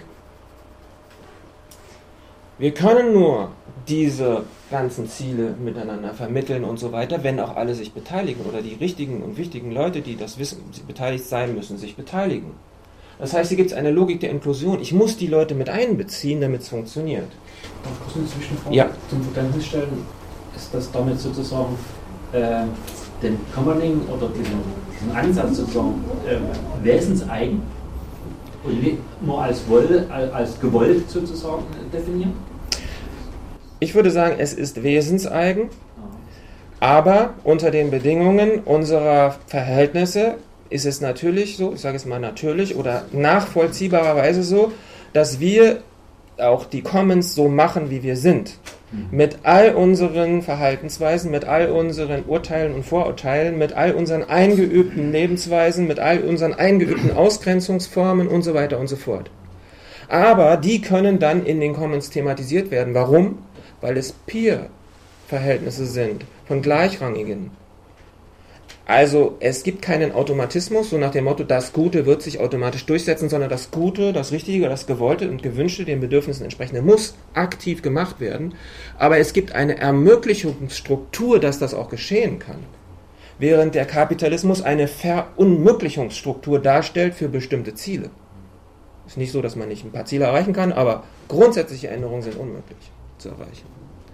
wir können nur diese ganzen Ziele miteinander vermitteln und so weiter, wenn auch alle sich beteiligen oder die richtigen und wichtigen Leute, die das wissen, beteiligt sein müssen, sich beteiligen. Das heißt, hier gibt es eine Logik der Inklusion. Ich muss die Leute mit einbeziehen, damit es funktioniert. Darf ich kurz eine Zwischenfrage ja. zum Verständnis stellen? Ist das damit sozusagen äh, den Commoning oder diesen, diesen Ansatz sozusagen äh, wesenseigen und nicht nur als, woll, als gewollt sozusagen definieren? Ich würde sagen, es ist wesenseigen, aber unter den Bedingungen unserer Verhältnisse ist es natürlich so, ich sage es mal natürlich oder nachvollziehbarerweise so, dass wir auch die Commons so machen, wie wir sind. Mit all unseren Verhaltensweisen, mit all unseren Urteilen und Vorurteilen, mit all unseren eingeübten Lebensweisen, mit all unseren eingeübten Ausgrenzungsformen und so weiter und so fort. Aber die können dann in den Commons thematisiert werden. Warum? Weil es Peer-Verhältnisse sind, von Gleichrangigen. Also es gibt keinen Automatismus, so nach dem Motto, das Gute wird sich automatisch durchsetzen, sondern das Gute, das Richtige, das Gewollte und Gewünschte, den Bedürfnissen entsprechende, muss aktiv gemacht werden. Aber es gibt eine Ermöglichungsstruktur, dass das auch geschehen kann. Während der Kapitalismus eine Verunmöglichungsstruktur darstellt für bestimmte Ziele. Es ist nicht so, dass man nicht ein paar Ziele erreichen kann, aber grundsätzliche Änderungen sind unmöglich zu erreichen.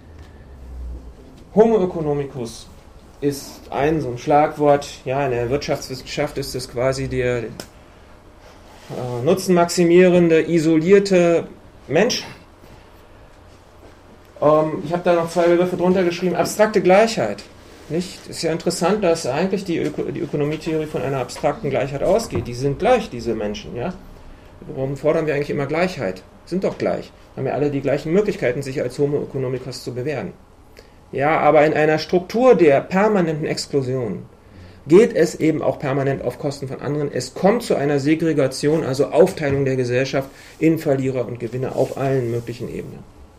Homo economicus ist ein so ein Schlagwort, ja, in der Wirtschaftswissenschaft ist es quasi der äh, nutzenmaximierende, isolierte Mensch. Ähm, ich habe da noch zwei Begriffe drunter geschrieben. Abstrakte Gleichheit. Nicht? Ist ja interessant, dass eigentlich die, Öko- die Ökonomietheorie von einer abstrakten Gleichheit ausgeht. Die sind gleich, diese Menschen, ja. Warum fordern wir eigentlich immer Gleichheit? Sind doch gleich. Haben ja alle die gleichen Möglichkeiten, sich als Homo economicus zu bewähren. Ja, aber in einer Struktur der permanenten Exklusion geht es eben auch permanent auf Kosten von anderen. Es kommt zu einer Segregation, also Aufteilung der Gesellschaft in Verlierer und Gewinner auf allen möglichen Ebenen.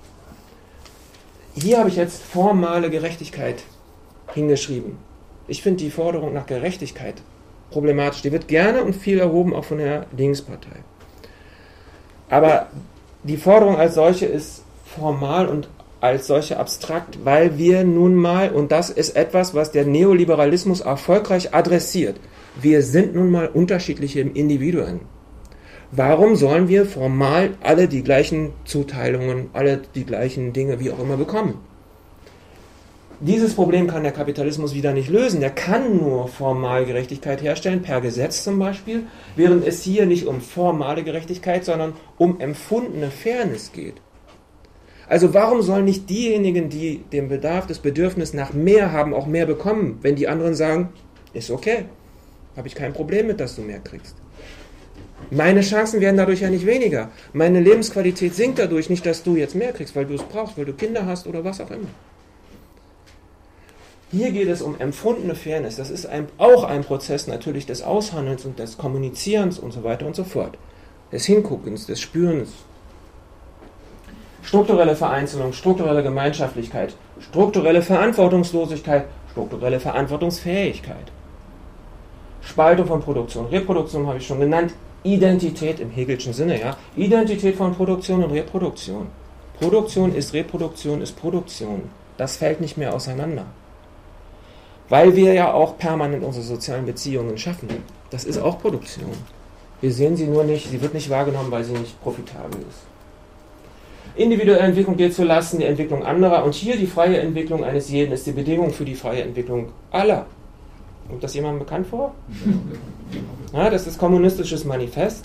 Hier habe ich jetzt formale Gerechtigkeit hingeschrieben. Ich finde die Forderung nach Gerechtigkeit problematisch. Die wird gerne und viel erhoben, auch von der Linkspartei. Aber die Forderung als solche ist formal und als solche abstrakt, weil wir nun mal, und das ist etwas, was der Neoliberalismus erfolgreich adressiert, wir sind nun mal unterschiedliche Individuen. Warum sollen wir formal alle die gleichen Zuteilungen, alle die gleichen Dinge, wie auch immer, bekommen? Dieses Problem kann der Kapitalismus wieder nicht lösen. Der kann nur formal Gerechtigkeit herstellen, per Gesetz zum Beispiel, während es hier nicht um formale Gerechtigkeit, sondern um empfundene Fairness geht. Also warum sollen nicht diejenigen, die den Bedarf, das Bedürfnis nach mehr haben, auch mehr bekommen, wenn die anderen sagen, ist okay, habe ich kein Problem mit, dass du mehr kriegst. Meine Chancen werden dadurch ja nicht weniger. Meine Lebensqualität sinkt dadurch nicht, dass du jetzt mehr kriegst, weil du es brauchst, weil du Kinder hast oder was auch immer. Hier geht es um empfundene Fairness. Das ist ein, auch ein Prozess natürlich des Aushandelns und des Kommunizierens und so weiter und so fort. Des Hinguckens, des Spürens. Strukturelle Vereinzelung, strukturelle Gemeinschaftlichkeit, strukturelle Verantwortungslosigkeit, strukturelle Verantwortungsfähigkeit. Spaltung von Produktion, Reproduktion habe ich schon genannt, Identität im Hegelschen Sinne, ja. Identität von Produktion und Reproduktion. Produktion ist Reproduktion ist Produktion. Das fällt nicht mehr auseinander. Weil wir ja auch permanent unsere sozialen Beziehungen schaffen. Das ist auch Produktion. Wir sehen sie nur nicht, sie wird nicht wahrgenommen, weil sie nicht profitabel ist. Individuelle Entwicklung geht zulasten der Entwicklung anderer und hier die freie Entwicklung eines jeden ist die Bedingung für die freie Entwicklung aller. Kommt das jemandem bekannt vor? Ja, das ist kommunistisches Manifest.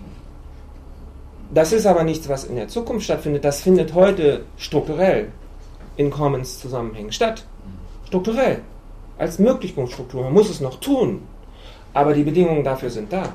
Das ist aber nichts, was in der Zukunft stattfindet. Das findet heute strukturell in Commons-Zusammenhängen statt. Strukturell. Als Möglichkeitsstruktur. Man muss es noch tun. Aber die Bedingungen dafür sind da.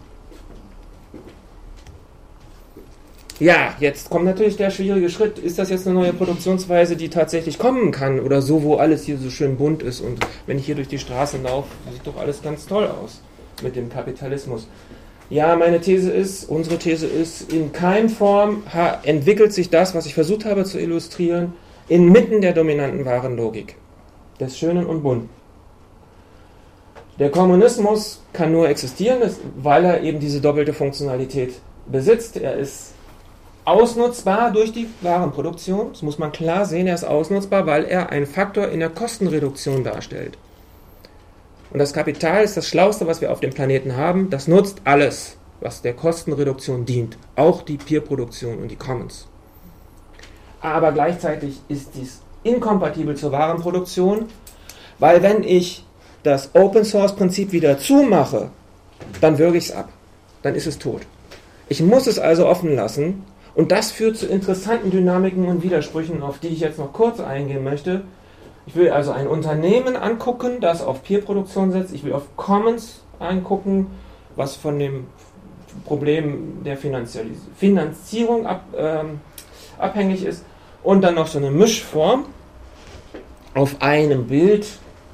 Ja, jetzt kommt natürlich der schwierige Schritt. Ist das jetzt eine neue Produktionsweise, die tatsächlich kommen kann? Oder so, wo alles hier so schön bunt ist und wenn ich hier durch die Straßen laufe, sieht doch alles ganz toll aus mit dem Kapitalismus. Ja, meine These ist, unsere These ist, in keiner Form entwickelt sich das, was ich versucht habe zu illustrieren, inmitten der dominanten Warenlogik, des Schönen und Bunten. Der Kommunismus kann nur existieren, weil er eben diese doppelte Funktionalität besitzt. Er ist ausnutzbar durch die Warenproduktion, das muss man klar sehen, er ist ausnutzbar, weil er einen Faktor in der Kostenreduktion darstellt. Und das Kapital ist das Schlauste, was wir auf dem Planeten haben, das nutzt alles, was der Kostenreduktion dient, auch die Peer-Produktion und die Commons. Aber gleichzeitig ist dies inkompatibel zur Warenproduktion, weil wenn ich das Open-Source-Prinzip wieder zumache, dann würge ich es ab, dann ist es tot. Ich muss es also offen lassen. Und das führt zu interessanten Dynamiken und Widersprüchen, auf die ich jetzt noch kurz eingehen möchte. Ich will also ein Unternehmen angucken, das auf Peer-Produktion setzt. Ich will auf Commons angucken, was von dem Problem der Finanzialis- Finanzierung ab, ähm, abhängig ist. Und dann noch so eine Mischform auf einem Bild.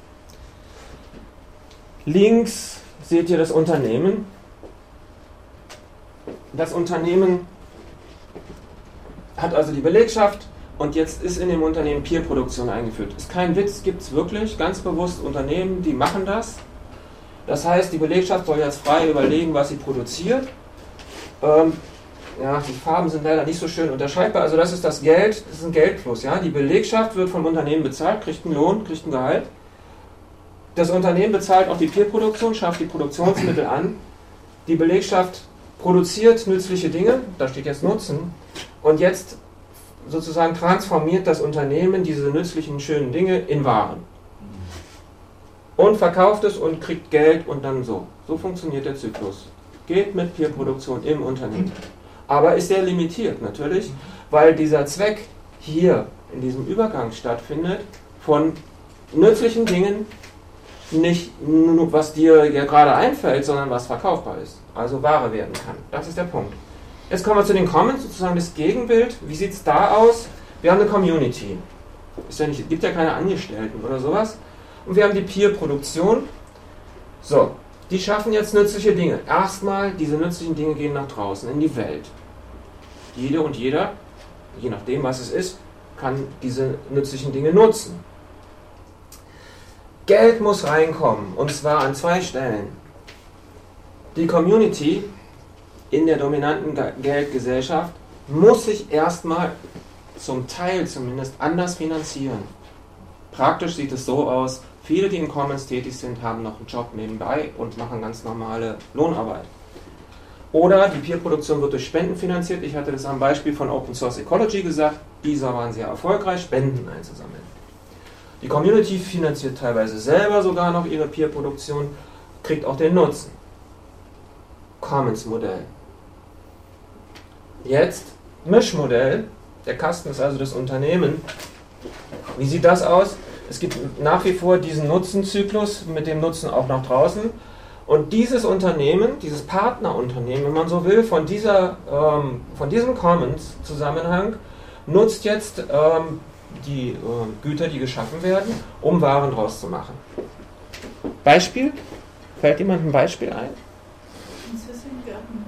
Links seht ihr das Unternehmen. Das Unternehmen hat also die Belegschaft und jetzt ist in dem Unternehmen Peer-Produktion eingeführt. Ist kein Witz, gibt es wirklich ganz bewusst Unternehmen, die machen das. Das heißt, die Belegschaft soll jetzt frei überlegen, was sie produziert. Ähm, ja, die Farben sind leider nicht so schön unterscheidbar. Also das ist das Geld, das ist ein Geldfluss. Ja? Die Belegschaft wird vom Unternehmen bezahlt, kriegt einen Lohn, kriegt ein Gehalt. Das Unternehmen bezahlt auch die Peer-Produktion, schafft die Produktionsmittel an. Die Belegschaft produziert nützliche Dinge, da steht jetzt Nutzen, und jetzt sozusagen transformiert das Unternehmen diese nützlichen, schönen Dinge in Waren. Und verkauft es und kriegt Geld und dann so. So funktioniert der Zyklus. Geht mit Peer-Produktion im Unternehmen. Aber ist sehr limitiert natürlich, weil dieser Zweck hier in diesem Übergang stattfindet von nützlichen Dingen, nicht nur was dir ja gerade einfällt, sondern was verkaufbar ist, also Ware werden kann. Das ist der Punkt. Jetzt kommen wir zu den Commons, sozusagen das Gegenbild. Wie sieht es da aus? Wir haben eine Community. Es ja gibt ja keine Angestellten oder sowas. Und wir haben die Peer-Produktion. So, die schaffen jetzt nützliche Dinge. Erstmal, diese nützlichen Dinge gehen nach draußen, in die Welt. Jede und jeder, je nachdem was es ist, kann diese nützlichen Dinge nutzen. Geld muss reinkommen, und zwar an zwei Stellen. Die Community in der dominanten Geldgesellschaft muss sich erstmal zum Teil zumindest anders finanzieren. Praktisch sieht es so aus, viele, die in Commons tätig sind, haben noch einen Job nebenbei und machen ganz normale Lohnarbeit. Oder die Peer-Produktion wird durch Spenden finanziert. Ich hatte das am Beispiel von Open Source Ecology gesagt. Dieser waren sehr erfolgreich, Spenden einzusammeln. Die Community finanziert teilweise selber sogar noch ihre Peer-Produktion, kriegt auch den Nutzen. Commons-Modell. Jetzt Mischmodell. Der Kasten ist also das Unternehmen. Wie sieht das aus? Es gibt nach wie vor diesen Nutzenzyklus mit dem Nutzen auch nach draußen. Und dieses Unternehmen, dieses Partnerunternehmen, wenn man so will, von, dieser, ähm, von diesem Commons-Zusammenhang nutzt jetzt ähm, die äh, Güter, die geschaffen werden, um Waren draus zu machen. Beispiel? Fällt jemandem ein Beispiel ein? Prinzessinnengärten.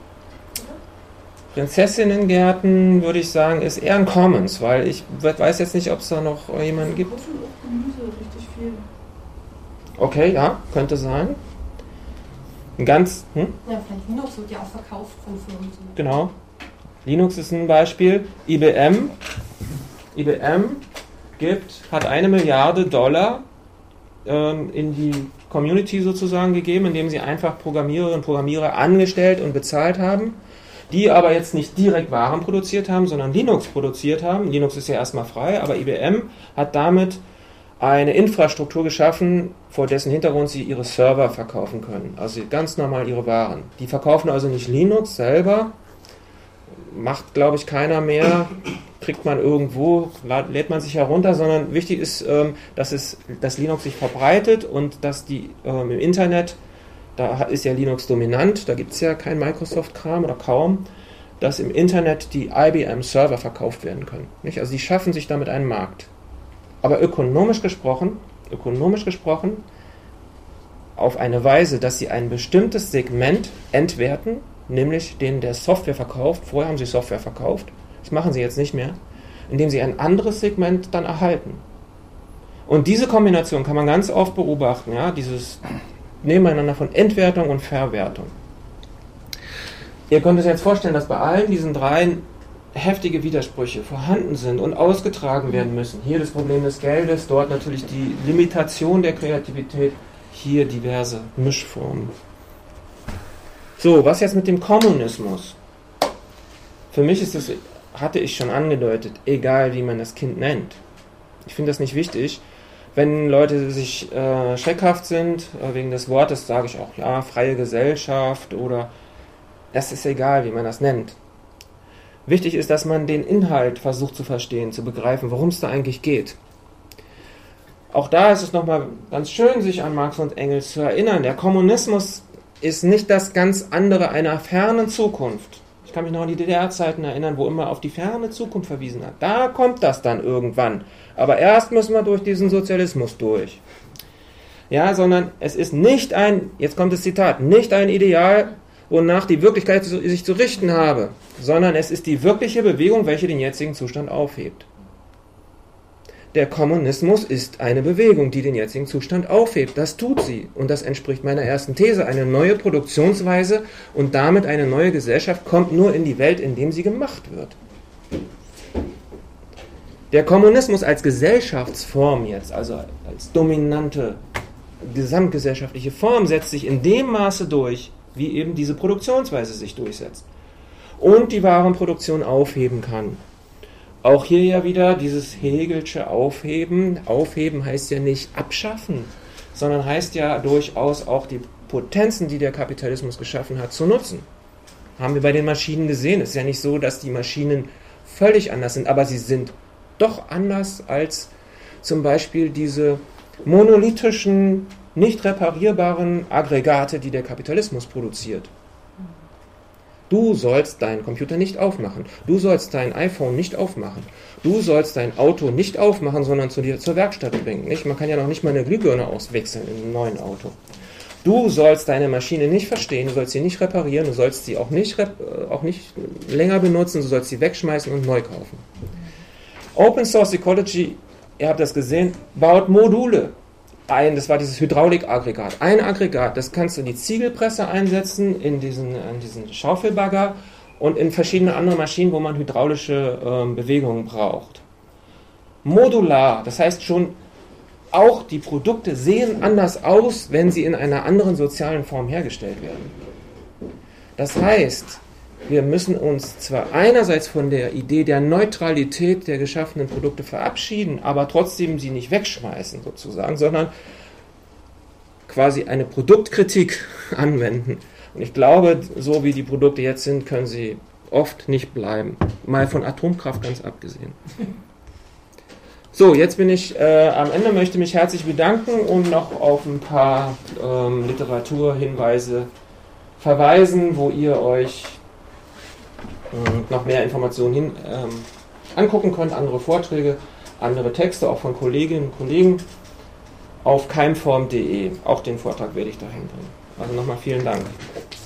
Prinzessinnengärten, würde ich sagen, ist eher ein Commons, weil ich weiß jetzt nicht, ob es da noch jemanden gibt. Gemüse, richtig viel. Okay, ja, könnte sein. Ein ganz, hm? Ja, vielleicht Linux wird ja auch verkauft von Firmen. Genau. Linux ist ein Beispiel. I B M. I B M gibt, hat eine Milliarde Dollar ähm, in die Community sozusagen gegeben, indem sie einfach Programmiererinnen und Programmierer angestellt und bezahlt haben, die aber jetzt nicht direkt Waren produziert haben, sondern Linux produziert haben. Linux ist ja erstmal frei, aber I B M hat damit eine Infrastruktur geschaffen, vor dessen Hintergrund sie ihre Server verkaufen können. Also ganz normal ihre Waren. Die verkaufen also nicht Linux selber, macht, glaube ich, keiner mehr, kriegt man irgendwo, lädt man sich herunter, sondern wichtig ist, dass, es, dass Linux sich verbreitet und dass die ähm, im Internet, da ist ja Linux dominant, da gibt es ja kein Microsoft-Kram oder kaum, dass im Internet die I B M-Server verkauft werden können. Nicht? Also die schaffen sich damit einen Markt. Aber ökonomisch gesprochen, ökonomisch gesprochen, auf eine Weise, dass sie ein bestimmtes Segment entwerten, nämlich den der Software verkauft. Vorher haben sie Software verkauft, das machen sie jetzt nicht mehr, indem sie ein anderes Segment dann erhalten. Und diese Kombination kann man ganz oft beobachten, ja, dieses Nebeneinander von Entwertung und Verwertung. Ihr könnt euch jetzt vorstellen, dass bei allen diesen drei heftige Widersprüche vorhanden sind und ausgetragen werden müssen. Hier das Problem des Geldes, dort natürlich die Limitation der Kreativität, hier diverse Mischformen. So, was jetzt mit dem Kommunismus? Für mich ist das, hatte ich schon angedeutet, egal wie man das Kind nennt. Ich finde das nicht wichtig. Wenn Leute sich äh, schreckhaft sind, äh, wegen des Wortes, sage ich auch, ja, freie Gesellschaft oder, das ist egal, wie man das nennt. Wichtig ist, dass man den Inhalt versucht zu verstehen, zu begreifen, worum es da eigentlich geht. Auch da ist es nochmal ganz schön, sich an Marx und Engels zu erinnern. Der Kommunismus ist nicht das ganz andere einer fernen Zukunft. Ich kann mich noch an die D D R-Zeiten erinnern, wo immer auf die ferne Zukunft verwiesen hat. Da kommt das dann irgendwann. Aber erst müssen wir durch diesen Sozialismus durch. Ja, sondern es ist nicht ein, jetzt kommt das Zitat, nicht ein Ideal, wonach die Wirklichkeit sich zu richten habe, sondern es ist die wirkliche Bewegung, welche den jetzigen Zustand aufhebt. Der Kommunismus ist eine Bewegung, die den jetzigen Zustand aufhebt. Das tut sie. Und das entspricht meiner ersten These. Eine neue Produktionsweise und damit eine neue Gesellschaft kommt nur in die Welt, indem sie gemacht wird. Der Kommunismus als Gesellschaftsform jetzt, also als dominante gesamtgesellschaftliche Form, setzt sich in dem Maße durch, wie eben diese Produktionsweise sich durchsetzt und die Warenproduktion aufheben kann. Auch hier ja wieder dieses Hegelsche Aufheben. Aufheben heißt ja nicht abschaffen, sondern heißt ja durchaus auch die Potenzen, die der Kapitalismus geschaffen hat, zu nutzen. Haben wir bei den Maschinen gesehen. Es ist ja nicht so, dass die Maschinen völlig anders sind, aber sie sind doch anders als zum Beispiel diese monolithischen, nicht reparierbaren Aggregate, die der Kapitalismus produziert. Du sollst deinen Computer nicht aufmachen. Du sollst dein iPhone nicht aufmachen. Du sollst dein Auto nicht aufmachen, sondern zu dir zur Werkstatt bringen. Nicht? Man kann ja noch nicht mal eine Glühbirne auswechseln in einem neuen Auto. Du sollst deine Maschine nicht verstehen, du sollst sie nicht reparieren, du sollst sie auch nicht, auch nicht länger benutzen, du sollst sie wegschmeißen und neu kaufen. Open Source Ecology, ihr habt das gesehen, baut Module ein. Das war dieses Hydraulikaggregat. Ein Aggregat, das kannst du in die Ziegelpresse einsetzen, in diesen, in diesen Schaufelbagger und in verschiedene andere Maschinen, wo man hydraulische ähm, Bewegungen braucht. Modular, das heißt schon, auch die Produkte sehen anders aus, wenn sie in einer anderen sozialen Form hergestellt werden. Das heißt, wir müssen uns zwar einerseits von der Idee der Neutralität der geschaffenen Produkte verabschieden, aber trotzdem sie nicht wegschmeißen sozusagen, sondern quasi eine Produktkritik anwenden. Und ich glaube, so wie die Produkte jetzt sind, können sie oft nicht bleiben. Mal von Atomkraft ganz abgesehen. So, jetzt bin ich äh, am Ende, möchte mich herzlich bedanken und noch auf ein paar ähm, Literaturhinweise verweisen, wo ihr euch äh, noch mehr Informationen hin, ähm, angucken könnt, andere Vorträge, andere Texte, auch von Kolleginnen und Kollegen auf keimform punkt de. Auch den Vortrag werde ich dahin bringen. Also nochmal vielen Dank.